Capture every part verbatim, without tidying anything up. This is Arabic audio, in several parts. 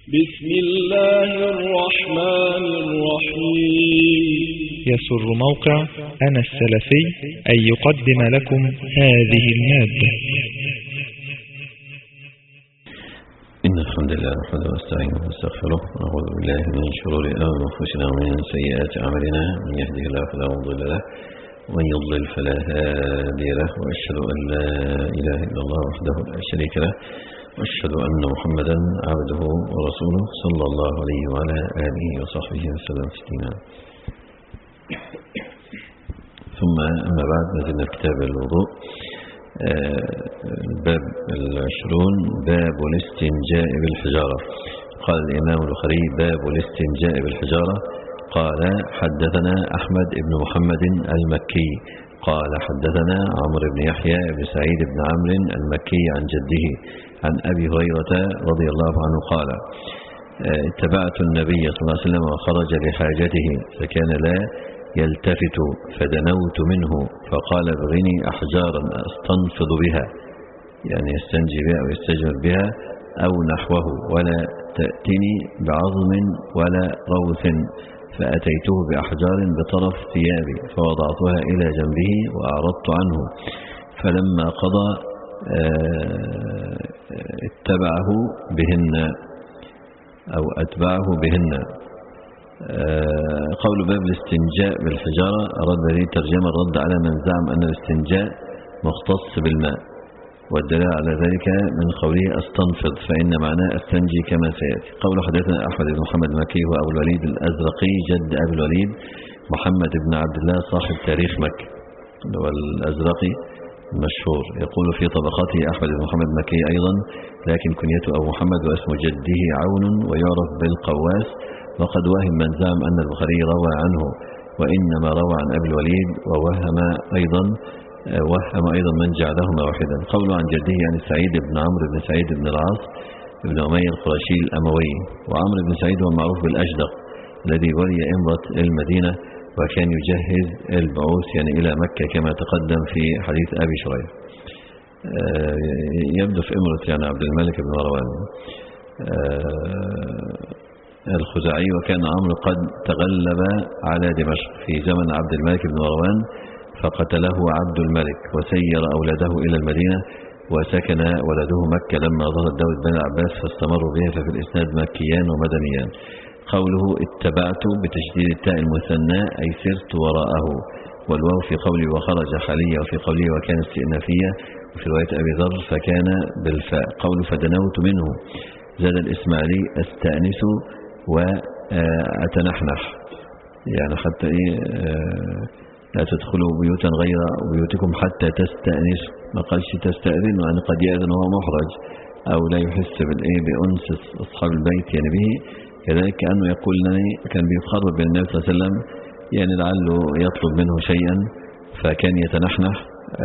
بسم الله الرحمن الرحيم. يسر موقع أنا السلفي أن يقدم لكم هذه المادة. إن الحمد لله نحمده ونستعينه ونستغفره ونعوذ بالله من شرور أنفسنا ومن سيئات أعمالنا، من يهده الله فلا مضل له ومن يضلل فلا هادي له، وأشهد أن لا إله إلا الله وحده لا شريك له، وأشهد أن محمدا عبده ورسوله صلى الله عليه وعلى آله وصحبه وسلم تسليما. ثم أما بعد، نزلنا كتاب الوضوء، الباب العشرون، باب الاستنجاء بالحجارة. قال الإمام البخاري: باب الاستنجاء بالحجارة. قال: حدثنا أحمد بن محمد المكي قال: حدثنا عمرو بن يحيى بن سعيد بن عمرو المكي عن جده عن أبي هريرة رضي الله عنه قال: اتبعت النبي صلى الله عليه وسلم وخرج لحاجته فكان لا يلتفت فدنوت منه فقال: ابغني أحجارا أستنفض بها، يعني يستنجي بها أو يستجمر بها أو نحوه، ولا تأتني بعظم ولا روث. فأتيته بأحجار بطرف ثيابي فوضعتها إلى جنبه وأعرضت عنه، فلما قضى اتبعه بهن أو أتبعه بهن. قول باب الاستنجاء بالحجارة، أراد به ترجمة الرد على من زعم أن الاستنجاء مختص بالماء، والدليل على ذلك من قوله أستنفض، فإن معناه أستنجي كما سيأتي. قول: حدثنا أحمد بن محمد المكي وأبو الوليد الأزرقي جد أبي الوليد محمد بن عبد الله صاحب تاريخ مكة والأزرقي المشهور، يقول في طبقاته أحمد بن محمد المكي أيضا، لكن كنيته أبو محمد واسم جده عون ويعرف بالقواس. وقد وهم من زعم أن البخاري روى عنه، وإنما روى عن أبي الوليد، ووهم أيضا وهم أيضا من جعلهما واحدا. قوله عن جده يعني سعيد بن عمرو بن سعيد بن العاص بن أمية القرشي الأموي. وعمرو بن سعيد هو معروف بالأشدق الذي ولي إمرة المدينة وكان يجهز البعوث يعني إلى مكة كما تقدم في حديث أبي شريح. يبدو في إمرة يعني عبد الملك بن مروان الخزاعي. وكان عمرو قد تغلب على دمشق في زمن عبد الملك بن مروان فقتله عبد الملك وسير أولاده إلى المدينة، وسكن ولده مكة لما ظهر دولة بني العباس فاستمروا بها، ففي الإسناد مكيان ومدنيان. قوله اتبعت بتشديد التاء المثنى أي سرت وراءه، والواو في قوله وخرج حالية، وفي قوله وكان استئنافية، وفي رواية أبي ذر فكان بالفاء. قوله فدنوت منه زاد الإسماعيلي أستأنس وأتنحنح، يعني حتى إيه لا تدخلوا بيوتا غير بيوتكم حتى تستأنسوا، ما قالش تستأذن، يعني قد يأذن وهو محرج أو لا يحس بالإيه بأنس أصحاب البيت يعني به. كذلك كأنه يقول لنا كان بيخرب بين النبي صلى الله عليه وسلم، يعني لعله يطلب منه شيئا فكان يتنحنح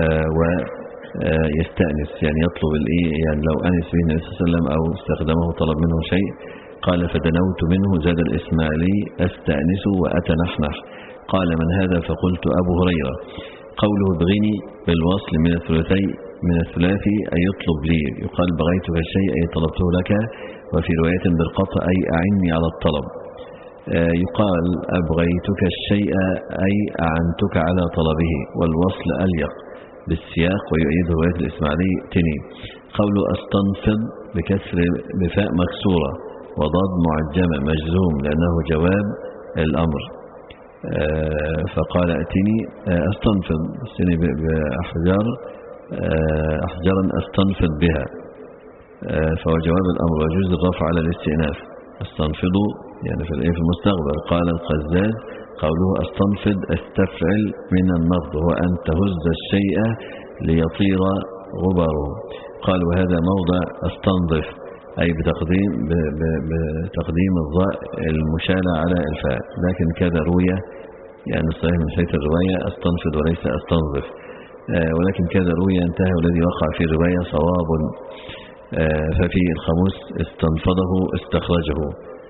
ويستأنس، يعني يطلب الإيه، يعني لو أنس به النبي صلى الله عليه وسلم أو استخدمه طلب منه شيء. قال فدنوت منه زاد الإسماعيلي أستأنس وأتنحنح. قال من هذا؟ فقلت أبو هريرة. قوله ابغني بالوصل من الثلاثي من الثلاثي أي يطلب لي، يقال بغيتك الشيء أي طلبته لك، وفي رواية بالقطع أي أعني على الطلب. يقال أبغيتك الشيء أي أعنتك على طلبه، والوصل أليق بالسياق ويؤيد رواية الإسماعيلي تني. قوله أستنفض بكسر بفاء مكسورة وضاد معجمة مجزوم لأنه جواب الأمر. فقال أتني أستنفض سني بأحجار أحجارا أستنفض بها، فهو جواب الأمر، ويجوز الرفع على الاستئناف. أستنفض يعني في في المستقبل. قال القزاز قوله أستنفض أستفعل من النفض، هو أن تهز الشيء ليطير غبره. قال وهذا موضع أستنظف أي بتقديم بتقديم الضاء المشالة على الفاء، لكن كذا روية يعني الصحيح من حيث الرواية أستنفض وليس أستنظف، ولكن كذا روية انتهى، والذي وقع في الرواية صواب. ففي الخاموس استنفضه استخرجه.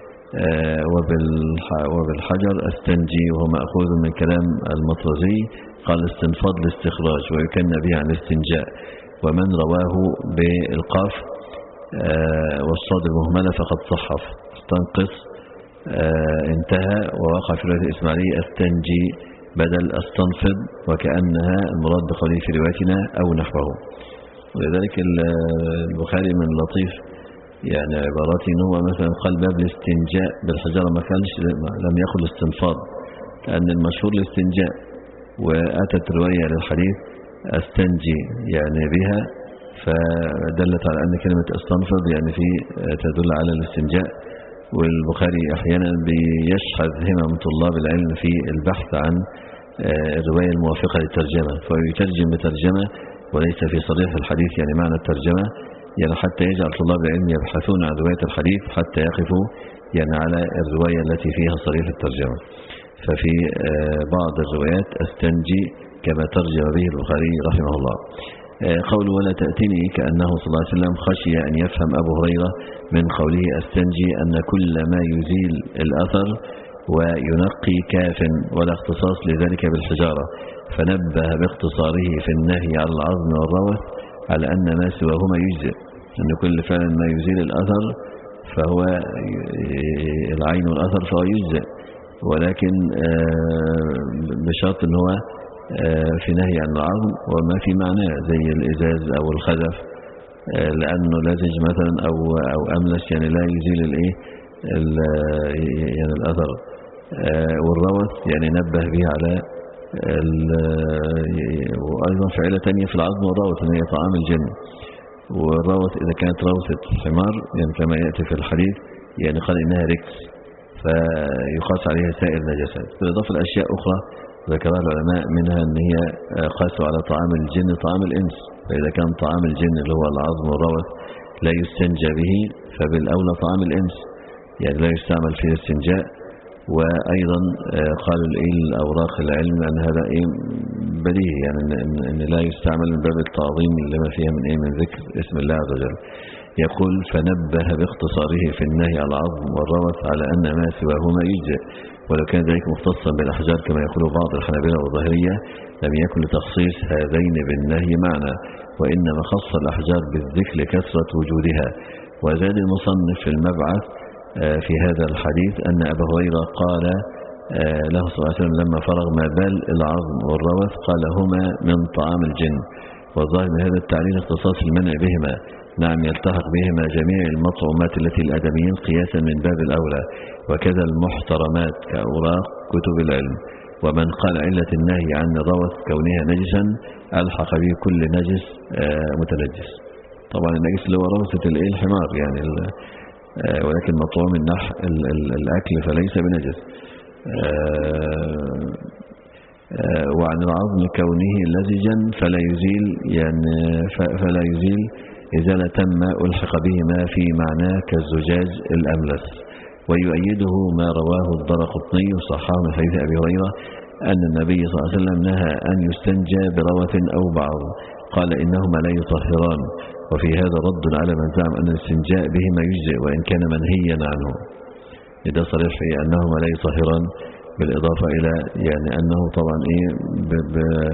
وبالحجر استنجي، وهو مأخوذ من كلام المطرزي قال استنفاض الاستخراج، ويكن به عن الاستنجاء. ومن رواه بالقاف والصاد المهملة فقد صحف. استنقص انتهى، ووقع في رواية الإسماعيلي استنجي بدل استنفض، وكأنها المراد بقوله في روايتنا أو نحوه. ولذلك البخاري من لطيف يعني عباراتي إن هو مثلا قال باب الاستنجاء بالحجارة، ما كانش لم يقل استنفاض، لأن المشهور الاستنجاء، وأتت رواية للحديث استنجي يعني بها، فدلت على أن كلمة استنفض يعني في تدل على الاستنجاء. والبخاري أحيانا بيشحذ همم طلاب العلم في البحث عن الرواية الموافقة للترجمة، فيترجم بترجمة وليس في صريح الحديث يعني معنى الترجمة، يعني حتى يجعل طلاب العلم يبحثون عن رواية الحديث حتى يقفوا يعني على الرواية التي فيها صريح الترجمة. ففي بعض الروايات استنجي كما ترجم به البخاري رحمه الله. قول ولا تأتني كأنه صلى الله عليه وسلم خشي أن يفهم أبو هريرة من قوله استنجي أن كل ما يزيل الأثر وينقي كاف، ولا اختصاص لذلك بالحجارة، فنبه باختصاره في النهي على العظم والروث على أن ما سواهما يجزئ، أن كل فعل ما يزيل الأثر فهو العين والأثر فهو يجزئ، ولكن بشرط أنه هو في نهي عن العظم وما في معناه زي الإزاز أو الخزف، لأنه لزج مثلا أو أو أملس يعني لا يزيل الإيه يعني الأثر. والروث يعني نبه به على وأيضا فعلة تانية في العظم والروث أن هي طعام الجن، والروث إذا كانت روثة حمار يعني كما يأتي في الحديث يعني قال إنها ركس فيقاس عليها سائر النجاسات، بالإضافة لأشياء أخرى ذكرها العلماء، منها أن هي قاسوا على طعام الجن طعام الإنس، فإذا كان طعام الجن اللي هو العظم والروث لا يستنجى به فبالأولى طعام الإنس يعني لا يستعمل فيه الاستنجاء. وأيضا قالوا الأوراق العلم أن هذا إيه بديهي يعني إن, إن لا يستعمل من باب التعظيم لما فيها من إيه من ذكر اسم الله عز وجل. يقول فنبه باختصاره في النهي على العظم والروث على أن ما سواهما يجزئ، ولو كان ذلك مختصا بالأحجار كما يقول بعض الحنابلة والظاهرية لم يكن لتخصيص هذين بالنهي معنى، وإنما خص الأحجار بالذكر لكثرة وجودها. وزاد المصنف في المبعث في هذا الحديث أن أبا هريرة قال له صلى الله عليه وسلم لما فرغ ما بال العظم والروث قال هما من طعام الجن، والظاهر من هذا التعليل اختصاص المنع بهما، نعم يلتحق بهما جميع المطعومات التي الآدميين قياسا من باب الأولى، وكذا المحترمات كأوراق كتب العلم. ومن قال علة النهي عن الروث كونها نجسا ألحق به كل نجس متنجس. طبعا النجس اللي هو روثة الحمار يعني ولكن مطعوم النح الأكل فليس بنجس. وعن العظم كونه لزجا فلا يزيل يعني فلا يزيل إزالة ما ألحق به ما في معناه كالزجاج الأملس. ويؤيده ما رواه الدرقطني وصححه من حديث أبي هريرة أن النبي صلى الله عليه وسلم نهى أن يستنجى بروث أو بعض، قال إنهما لا يطهران. وفي هذا رد على من زعم أن الاستنجاء بهما يجزئ وإن كان منهيا عنه، إذا صريح في أنهما لا يطهران، بالإضافة إلى يعني أنه طبعا إيه ب ب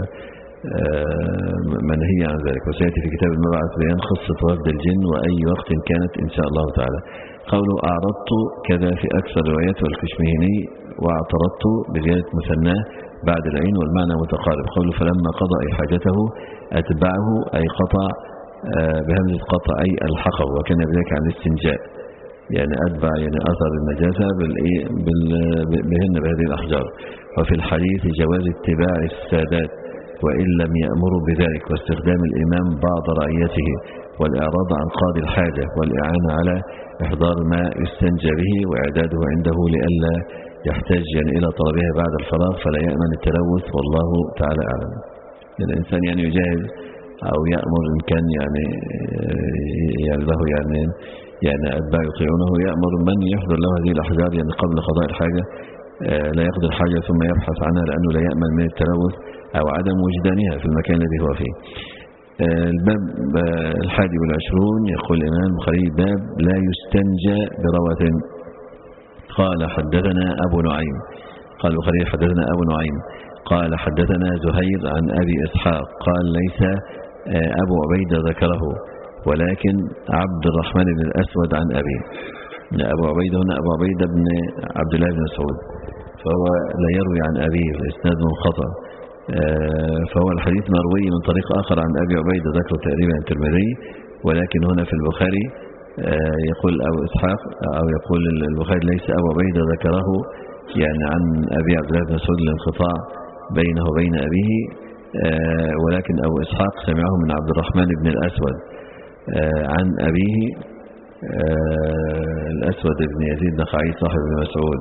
منهي عن ذلك. وسيأتي في كتاب المبعث بيان خصة وفد الجن وأي وقت كانت إن شاء الله تعالى. قوله أعرضت كذا في أكثر روايات والكشمهني، واعترضت بزيادة مثناه بعد العين والمعنى متقارب. قوله فلما قضى حاجته أتبعه أي قطع بهمزة قطع أي الحقه، وكان بذلك عن الاستنجاء يعني أتبع يعني أثر النجاسة بهن بهذه الأحجار. وفي الحديث جواز اتباع السادات وإن لم يأمروا بذلك، واستخدام الإمام بعض رعيته، والإعراض عن قاضي الحاجة، والإعانة على إحضار ما يستنجى به وإعداده عنده لئلا يحتاج يعني إلى طلبها بعد الفراغ فلا يأمن التلوث، والله تعالى أعلم. الإنسان يعني يجاهز أو يأمر إن كان يعني يعني له يعني يعني أتباع يطيعونه، يأمر من يحضر له هذه الأحجار يعني قبل قضاء الحاجة لا يقضي الحاجة ثم يبحث عنها لأنه لا يأمن من التلوث أو عدم وجدانها في المكان الذي هو فيه. الباب الحادي والعشرون يقول الإمام البخاري باب لا يستنجى بروث. قال حدثنا أبو نعيم، قال البخاري حدثنا أبو نعيم قال حدثنا زهير عن أبي إسحاق قال ليس أبو عبيدة ذكره، ولكن عبد الرحمن بن الأسود عن أبيه. أبو عبيدة هنا أبو عبيدة بن عبد الله بن مسعود، فهو لا يروي عن أبيه، الإسناد منقطع. فهو الحديث مروي من طريق آخر عن أبي عبيدة ذكره تقريبا الترمذي، ولكن هنا في البخاري يقول أبو إسحاق أو يقول البخاري ليس أبو عبيدة ذكره يعني عن أبي عبد الله بن مسعود الانقطاع بينه وبين أبيه، ولكن أبو إسحاق سمعه من عبد الرحمن بن الأسود عن أبيه الأسود بن يزيد النخعي صاحب ابن مسعود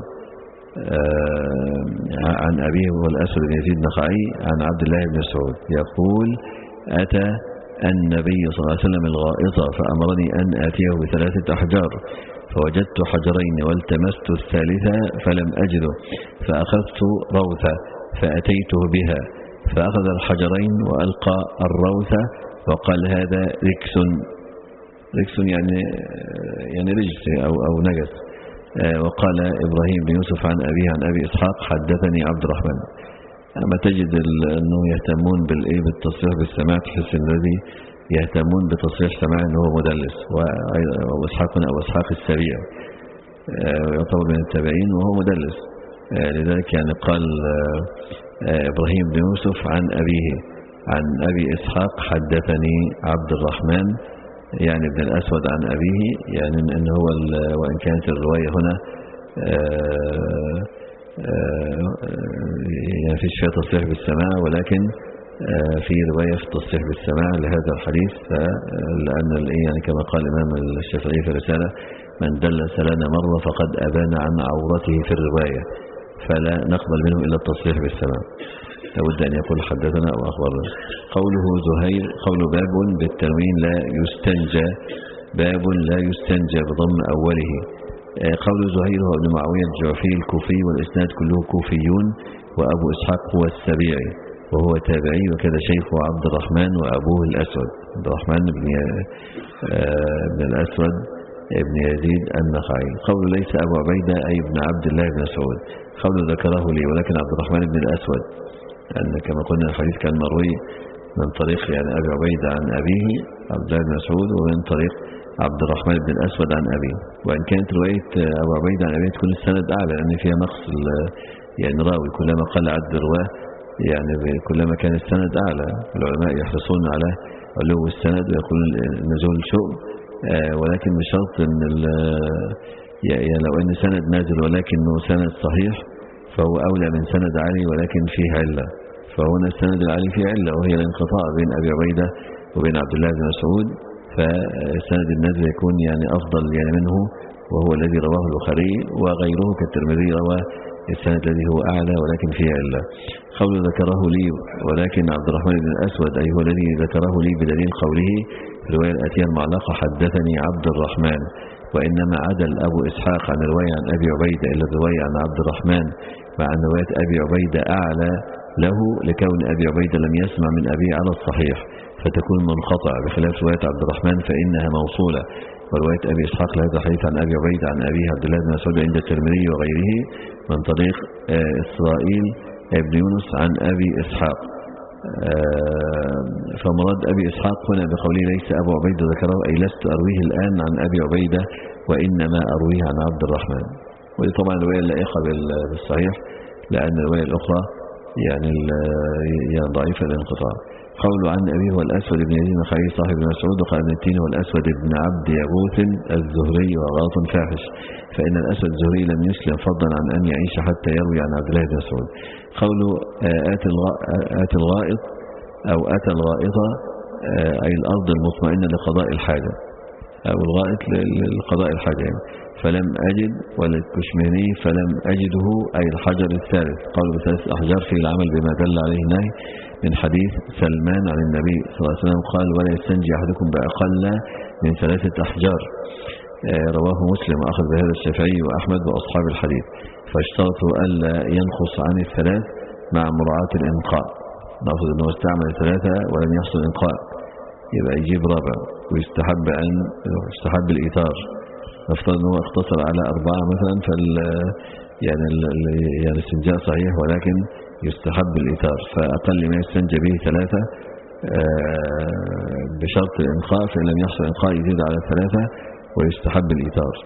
عن أبيه والأسود بن يزيد النخعي عن عبد الله بن مسعود يقول: أتى النبي صلى الله عليه وسلم الغائطة فأمرني أن آتيه بثلاثة أحجار، فوجدت حجرين والتمست الثالثة فلم أجده، فأخذت روثة فأتيته بها، فأخذ الحجرين وألقى الروثة وقال: هذا ركس. ركس يعني يعني رجس أو أو نجس. وقال إبراهيم بن يوسف عن أبيه عن أبي إسحاق: حدثني عبد الرحمن. أما تجد أنه يهتمون بالإيه بالتصريح بالسماع، تحس الذي يهتمون بتصريح سماع أنه هو مدلس، وإسحاق أو إسحاق السريع يعتبر من التابعين وهو مدلس. لذلك يعني قال إبراهيم بن يوسف عن أبيه عن أبي إسحاق: حدثني عبد الرحمن يعني ابن الأسود عن أبيه، يعني أنه هو وإن كانت الرواية هنا يعني في شيء تصريح بالسماع، ولكن في رواية في التصريح بالسماع لهذا الحديث، لأن يعني كما قال الإمام الشافعي في الرسالة: من دلس لنا مرة فقد أبان عن عورته في الرواية، فلا نقبل منه إلا التصريح بالسماع، لابد أن يقول حدثنا أو أخبرنا. قوله زهير، قول باب بالتنوين لا يستنجى، باب لا يستنجى بضم أوله. قول زهير هو ابن معاوية الجعفي الكوفي، والإسناد كله كوفيون، وأبو إسحاق هو السبيعي وهو تابعي، وكذا شيخه عبد الرحمن وأبوه الأسود، عبد الرحمن بن ابن الأسود ابن يزيد النخعي. قول ليس أبو عبيدة أي ابن عبد الله بن مسعود. قول ذكره لي ولكن عبد الرحمن بن الأسود، لأن كما قلنا الحديث كان مروي من طريق يعني أبي عبيدة عن أبيه عبد الله بن مسعود، ومن طريق عبد الرحمن بن الأسود عن أبيه. وإن كانت رواية أبو عبيدة عن أبيه تكون السند أعلى، لأن فيها نقص يعني راوي، كلما قل عدد الرواه يعني كلما كان السند أعلى. العلماء يحرصون على علو السند ويقولون نزول شؤم، ولكن بشرط أن يعني لو أن سند نازل ولكنه سند صحيح فهو أولى من سند عالي ولكن فيه علة. فهنا السند العالي فيه علة، وهي الانقطاع بين أبي عبيدة وبين عبد الله بن مسعود، فسند النازل يكون يعني أفضل يعني منه، وهو الذي رواه البخاري وغيره كالترمذي روى السند الذي هو أعلى ولكن فيه علة. قول ذكره لي ولكن عبد الرحمن بن الأسود أي هو الذي ذكره لي بدليل قوله في الرواية الآتية المعلقة: حدثني عبد الرحمن. وإنما عدل أبو إسحاق عن الرواية عن أبي عبيدة إلى الرواية عن عبد الرحمن، مع أن رواية أبي عبيدة أعلى له لكون أبي عبيدة لم يسمع من أبيه على الصحيح، فتكون منقطع، بخلاف رواية عبد الرحمن فإنها موصولة. ورواية أبي إسحاق لهذا الحديث عن أبي عبيدة عن أبيه عبد الله بن مسعود عند الترمذي وغيره من طريق إسرائيل ابن يونس عن أبي إسحاق. فمراد أبي إسحاق هنا بقوله ليس أبو عبيدة ذكره أي لست أرويه الآن عن أبي عبيدة وإنما أرويه عن عبد الرحمن. ودي طبعا الرواية اللائقة بالصحيح، لأن الرواية الأخرى يعني يعني ضعيفة الانقطاع. قوله عن أبيه والأسود بن يزيد النخعي صاحب ابن مسعود، وقال ابن التين والأسود بن عبد يغوث الزهري وغاط فاحش، فإن الأسود الزهري لم يسلم فضلا عن أن يعيش حتى يروي عن عبد الله بن مسعود. قوله آتي الغائط أو أتى الغائطة أي الأرض المطمئنة لقضاء الحاجة، أو الغائط لقضاء الحاجة يعني. فلم أجد وللكشميري فلم أجده أي الحجر الثالث. قالوا بثلاث أحجار في العمل بما دل عليه النهي من حديث سلمان عن النبي صلى الله عليه وسلم قال: ولا يستنجي أحدكم بأقل من ثلاثة أحجار. رواه مسلم وأخذ بهذا الشافعي وأحمد وأصحاب الحديث، فاشترطوا ألا ينقص عن الثلاث مع مراعاة الإنقاء. نأخذ أنه استعمل ثلاثة ولم يحصل إنقاء، يبقى يجيب رابع. ويستحب أن يستحب الإيثار، نفترض أنه اختصر على أربعة مثلا، فال يعني ال... يعني الاستنجاء صحيح ولكن يستحب الإيثار، فأقل ما يستنجى به ثلاثة بشرط الإنقاء، فإن لم يحصل إنقاء يزيد على ثلاثة ويستحب الإيتار.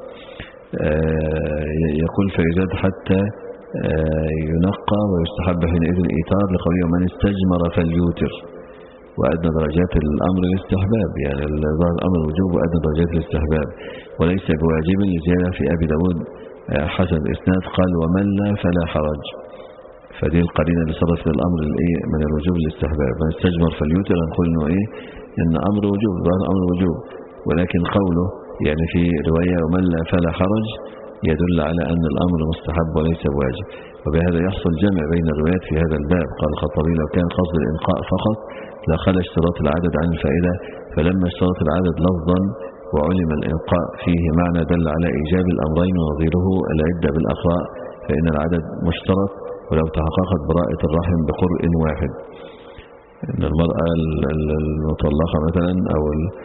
يقول فيزاد حتى ينقى ويستحب حينئذ الإيتار لقوله من استجمر فليوتر، وأدنى درجات الأمر الاستحباب، يعني ظاهر الأمر الوجوب وأدنى درجات الاستحباب، وليس بواجب لزيادة في أبي داود حسب إسناد قال ومن لا فلا حرج. فدي القرينة اللي صدت للأمر من الوجوب للاستحباب. من استجمر فليوتر نقول إنه إيه إن أمر وجوب، ظاهر أمر وجوب، ولكن قوله يعني في رواية ومن لا فلا حرج يدل على أن الأمر مستحب وليس بواجب، وبهذا يحصل جمع بين الروايات في هذا الباب. قال الخطابي لو كان قصد الإنقاء فقط لخلى اشتراط العدد عن الفائدة، فلما اشترط العدد لفظا وعلم الإنقاء فيه معنى دل على إيجاب الأمرين، ونظيره العدة بالأقراء فإن العدد مشترط ولو تحققت براءة الرحم بقرء واحد. إن المرأة المطلقة مثلا أو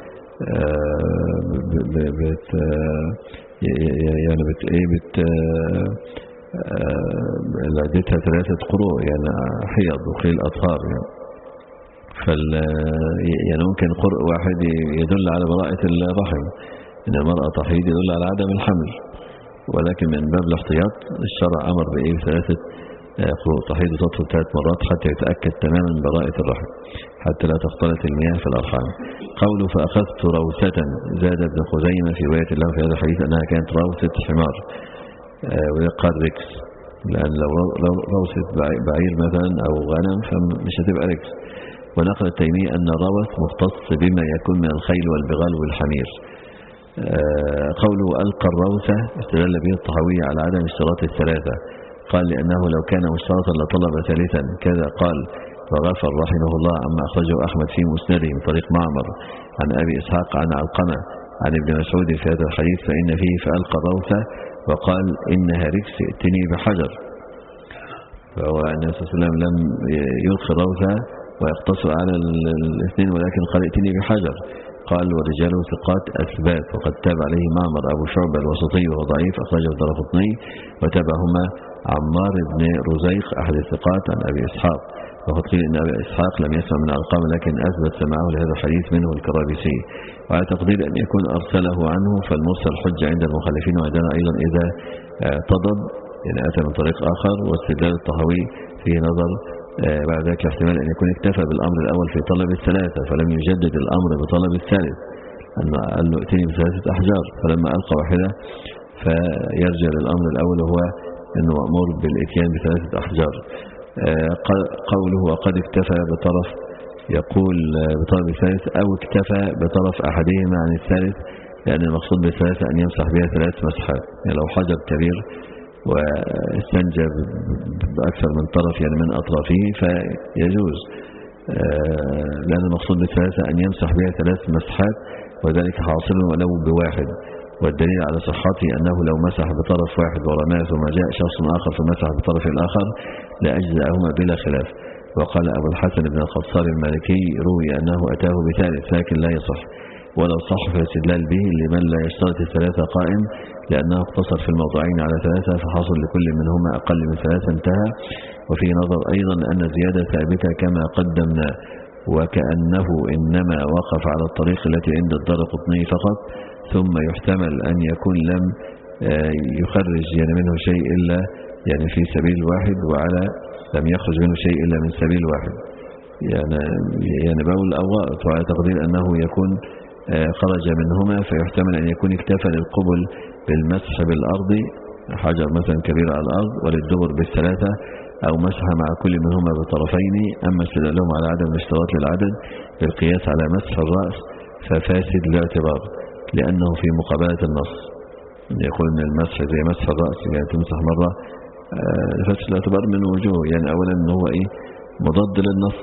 بت يعني بت ايه بت عدتها ثلاثة قروء يعني حيض وقيل أطهار يعني. فال يعني ممكن قرء واحد يدل على براءة الرحم، إن المرأة تحيض يدل على عدم الحمل، ولكن من باب الاحتياط الشرع أمر بإيه ثلاثة قروء تحيض وتطهر ثلاث مرات حتى يتأكد تماما براءة الرحم، حتى لا تختلط المياه في الأرحام. قوله فأخذت روثة، زاد ابن خزيمة في رواية الله في هذا الحديث أنها كانت روثة حمار ويقال ركس، لأن لو روثة بعير مثلا أو غنم فمش هتبقى ركس. ونقل التيمي أن الروث مختص بما يكون من الخيل والبغال والحمير. قوله ألقى الروثة استدل به الطحاوي على عدم اشتراط الثلاثة، قال لأنه لو كان مشترطا لطلب ثالثا، كذا قال وغفر رحمه الله عما أخرجه أحمد في مسنده من طريق معمر عن أبي إسحاق عن علقمة عن ابن مسعود في هذا الحديث فإن فيه فألقى الروثة وقال إنها ركس ائتني بحجر. فهو النبي صلى الله عليه وسلم لم يلقي الروثة ويقتصر على الاثنين، ولكن قال ائتني بحجر. قال ورجاله ثقات أثبات، وقد تاب عليه معمر أبو شعبة الوسطي وهو ضعيف أخرجه الدارقطني، وتابعهما عمار بن رزيق أحد الثقات عن أبي إسحاق. وقد قيل إن أبي إسحاق لم يسمع من علقمة لكن أثبت سماعه لهذا الحديث منه الكرابيسي، وعلى تقدير أن يكون أرسله عنه فالمرسل حجة عند المخالفين، وعندنا أيضا إذا اعتضد يعني أتى من طريق آخر. واستدلال الطحاوي فيه نظر بعد ذلك احتمال أن يكون اكتفى بالأمر الأول في طلب الثلاثة فلم يجدد الأمر بطلب الثالث، أنه قال له ائتني بثلاثة أحجار، فلما ألقى واحدة فيرجع للأمر الأول وهو أنه مأمور بالإتيان بثلاثة أحجار. قوله وقد اكتفى بطرف، يقول بطرف الثالث أو اكتفى بطرف أحدهما عن الثالث، لأن المقصود بالثلاثة أن يمسح بها ثلاث مسحات، يعني لو حجر كبير واستنجى بأكثر من طرف يعني من أطرافه فيجوز، لأن المقصود بالثلاثة أن يمسح بها ثلاث مسحات، وذلك حاصل ولو بواحد. والدليل على صحته أنه لو مسح بطرف واحد ورماه ثم جاء شخص آخر فمسح بطرف الآخر لأجزأهما بلا خلاف. وقال أبو الحسن بن الخصار المالكي روي أنه أتاه بثالث لكن لا يصح، ولو صح فالاستدلال به لمن لا يشترط الثلاثة قائم، لأنه اقتصر في الموضعين على ثلاثة فحصل لكل منهما أقل من ثلاثة انتهى. وفي نظر أيضا أن زيادة ثابتة كما قدمنا، وكأنه إنما وقف على الطريق التي عند الدارقطني فقط، ثم يحتمل أن يكون لم يخرج يعني منه شيء إلا يعني في سبيل واحد، وعلى لم يخرج منه شيء إلا من سبيل واحد، يعني يعني بول أو غائط، وعلى تقدير أنه يكون خرج منهما فيحتمل أن يكون اكتفى للقبل بالمسح بالأرض حجر مثلا كبير على الأرض، وللدبر بالثلاثة، أو مسح مع كل منهما بطرفين. أما استدلالهم على عدم الاشتراط للعدد بالقياس على مسح الرأس ففاسد الاعتبار، لأنه في مقابلة النص. يقول أن المسح زي مسح الرأس يعني تمسح مرة، فاسد الاعتبار من وجوه، يعني أولا أنه هو إيه مضاد للنص،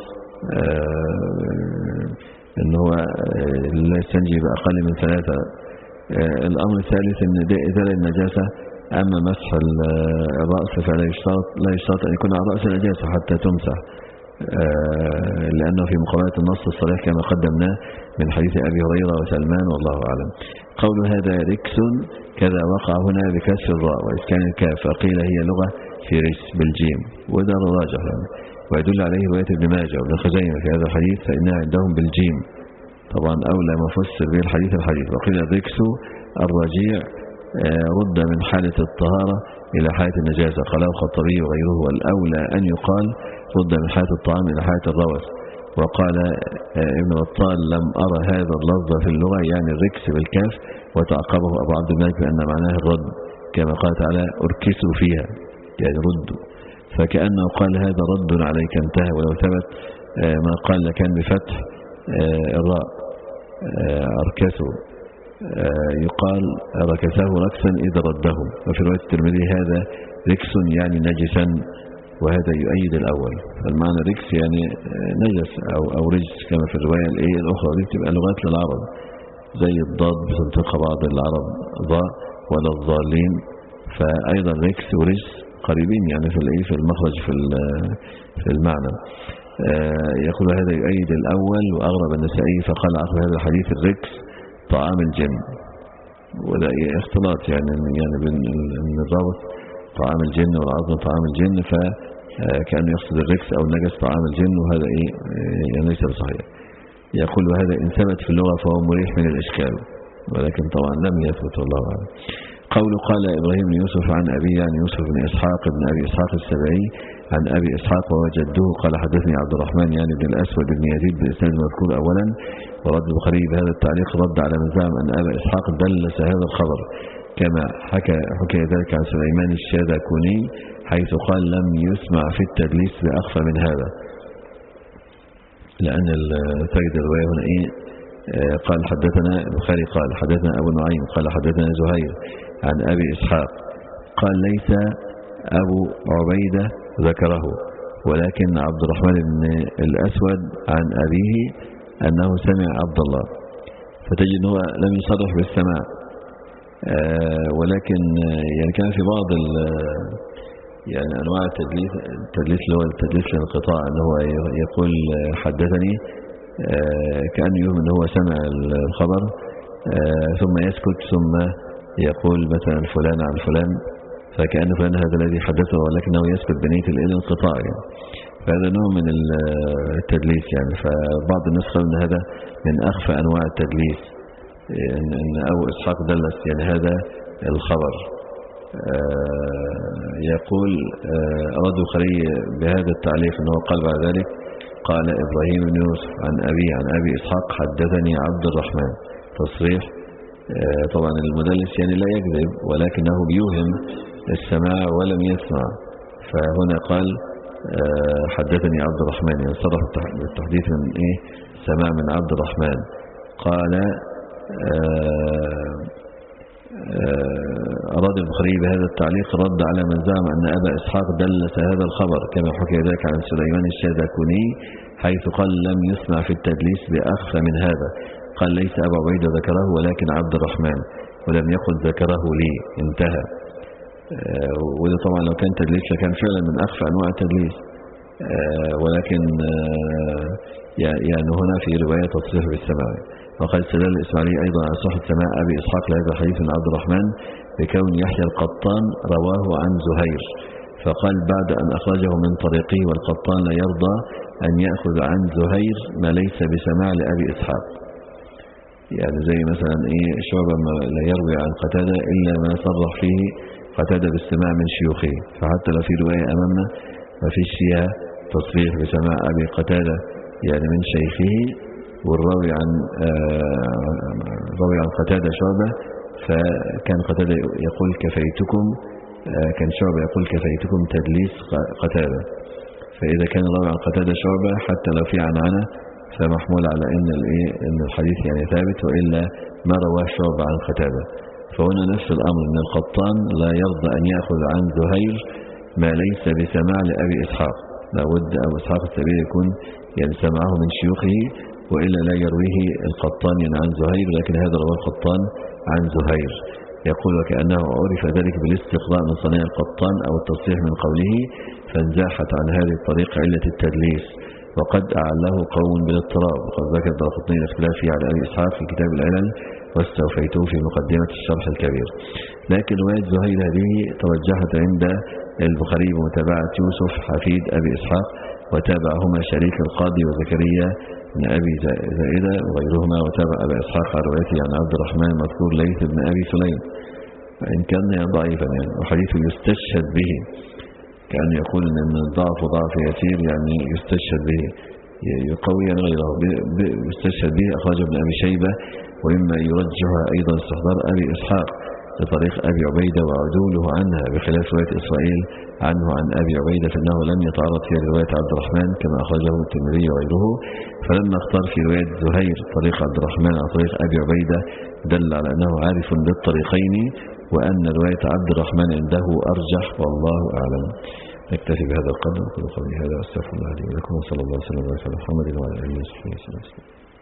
أنه هو لا يستنجي بأقل من ثلاثة. الأمر الثالث أن إزالة النجاسة، أما مسح الرأس فلا يشترط لا يشترط أن يكون على رأس النجاسة حتى تمسح، لأنه في مقابلة النص الصريح كما قدمناه من حديث أبي هريرة وسلمان والله أعلم. قول هذا ركس كذا وقع هنا بكسر الراء وإسكان الكاف، فقيل هي لغة في ركس بالجيم، وده الراجح يعني. ويدل عليه رواية ابن ماجه وابن خزيمة في هذا الحديث فإنها عندهم بالجيم طبعا أولى ما فسر به الحديث الحديث. وقيل الركس الرجيع رد من حالة الطهارة إلى حالة النجاسة قاله الخطابي وغيره، والأولى أن يقال رد من حالة الطعام إلى حالة الروث. وقال ابن بطال لم أرى هذا اللفظ في اللغة يعني الركس بالكاف، وتعقبه أبو عبد الملك بأن معناه الرد كما قال تعالى أركسوا فيها يعني ردوا، فكأنه قال هذا رد عليك انتهى. ولو ثبت ما قال لكان بفتح الراء أركسوا يقال ركسه ركسا إذا رده. وفي رواية الترمذي هذا ركس يعني نجسا، وهذا يؤيد الأول. فالمعنى ركس يعني نجس أو, أو رجس كما في الرواية الأخرى دي بتبقى لغات للعرب زي الضاد بتنطقها بعض العرب ضاء ولا الضالين، فأيضا ركس ورجس قريبين يعني في في المخرج في في المعنى. يقول هذا يؤيد الأول. وأغرب النسائي فقال عقب هذا الحديث الركس طعام الجن، وده اختلاط يعني يعني بين الربط طعام الجن والعظم طعام الجن، فكأنه يقصد الركس أو النجس طعام الجن، وهذا إيه يعني ليس بصحيح. يقول وهذا إن ثبت في اللغة فهو مريح من الإشكال، ولكن طبعا لم يثبت والله أعلم. قول قال إبراهيم بن يوسف عن أبي يعني يوسف بن إسحاق بن أبي إسحاق السبعي عن أبي إسحاق وهو جده قال حدثني عبد الرحمن يعني بن الأسود بن يزيد بالإسناد المذكور أولا. ورد البخاري بهذا التعليق رد على من زعم أن أبا إسحاق دلس هذا الخبر كما حكى حكى ذلك عن سليمان الشاذكوني حيث قال لم يسمع في التدليس بأخفى من هذا، لأن تجد الرواية هنا إيه قال حدثنا البخاري قال حدثنا أبو نعيم قال حدثنا زهير عن أبي إسحاق قال ليس أبو عبيدة ذكره، ولكن عبد الرحمن بن الأسود عن أبيه أنه سمع عبد الله، فتجد أنه لم يصرح بالسماع. ولكن يعني كان في بعض يعني أنواع التدليس التدليس اللي هو التدليس للانقطاع أنه هو يقول حدثني كأنه يوم أنه هو سمع الخبر ثم يسكت ثم يقول مثلا فلان عن فلان فكأن فلان هذا الذي حدثه ولكنه يسكت بنية الانقطاع يعني. فهذا نوع من التدليس يعني. فبعض الناس قالوا أن هذا من أخفى أنواع التدليس أن أبو إسحاق دلس يعني هذا الخبر. يقول رد البخاري بهذا التعليق أنه قال بعد ذلك قال إبراهيم بن يوسف عن أبي عن أبي إسحاق حدثني عبد الرحمن تصريح. طبعا المدلس يعني لا يكذب ولكنه بيوهم السماع ولم يسمع، فهنا قال حدثني عبد الرحمن يعني صرح بالتحديث من إيه سماع من عبد الرحمن. قال أراد البخاري بهذا التعليق رد على من زعم أن أبا إسحاق دلس هذا الخبر كما حكي ذلك عن سليمان الشاذكوني حيث قال لم يسمع في التدليس بأخفى من هذا. قال ليس أبو عبيدة ذكره ولكن عبد الرحمن ولم يقل ذكره لي انتهى. وده طبعا لو كان تدليس لكان فعلا من أخفى أنواع التدليس، ولكن يعني هنا في رواية تصريح بالسماع. وقد استدل الإسماعيلي أيضا على صحة سماع أبي إسحاق لهذا الحديث من عبد الرحمن بكون يحيى القطان رواه عن زهير، فقال بعد أن أخرجه من طريقه والقطان لا يرضى أن يأخذ عن زهير ما ليس بسماع لأبي إسحاق. يعني زي مثلا إيه شعبة لا يروي عن قتادة إلا ما صرح فيه قتادة بالسماع من شيوخه، فحتى لو في رواية أمامنا ما فيش فيها تصريح بسماع أبي قتادة يعني من شيخه، والراوي عن راوي عن قتادة شعبة فكان قتادة يقول كفيتكم، كان شعبة يقول كفيتكم تدليس قتادة. فإذا كان الراوي عن قتادة شعبة حتى لو في عنعنة فمحمول على إن إن الحديث يعني ثابت، وإلا ما رواه شعبة عن قتادة. فهنا نفس الأمر أن القطان لا يرضى أن يأخذ عن زهير ما ليس بسماع لأبي إسحاق، لابد أبو إسحاق السبيل يكون يعني سمعه من شيوخه وإلا لا يرويه القطان يعني عن زهير، لكن هذا رواه القطان عن زهير. يقول وكأنه عرف ذلك بالاستقراء من صنيع القطان أو التصريح من قوله فانزاحت عن هذه الطريقة علة التدليس، وقد أعله قوم بالاضطراب. وقد ذكر الدارقطني الاختلاف فيه على أبي إسحاق في كتاب العلل واستوفيته في مقدمة الشرح الكبير. لكن رواية زهير هذه توجهت عند البخاري بمتابعة يوسف حفيد أبي إسحاق وتابعهما شريك القاضي وزكريا بن أبي زائدة وغيرهما، وتابع أبا إسحاق على روايته عن عبد الرحمن مذكور ليث بن أبي سليم، فإن كان ضعيفا يعني، وحديث يستشهد به، كأن يقول أن الضعف ضعف يسير يعني يستشهد به يقوي غيره، يستشهد به أخرجه ابن أبي شيبة. ومما يرجحها أيضا استحضار أبي إسحاق لطريق أبي عبيدة وعدوله عنها، بخلاف رواية إسرائيل عنه عن أبي عبيدة فإنه لم يتعرض في رواية عبد الرحمن كما أخرجه الترمذي وغيره. فلما اختار في رواية زهير طريق عبد الرحمن عن طريق أبي عبيدة دل على أنه عارف بالطريقين، وأن رواية عبد الرحمن عنده أرجح، والله أعلم. نكتفي بهذا القدر، وكل قولي هذا أستغفر الله لي ولكم، وصلى الله وسلم على محمد وعلى آله وصحبه وسلم.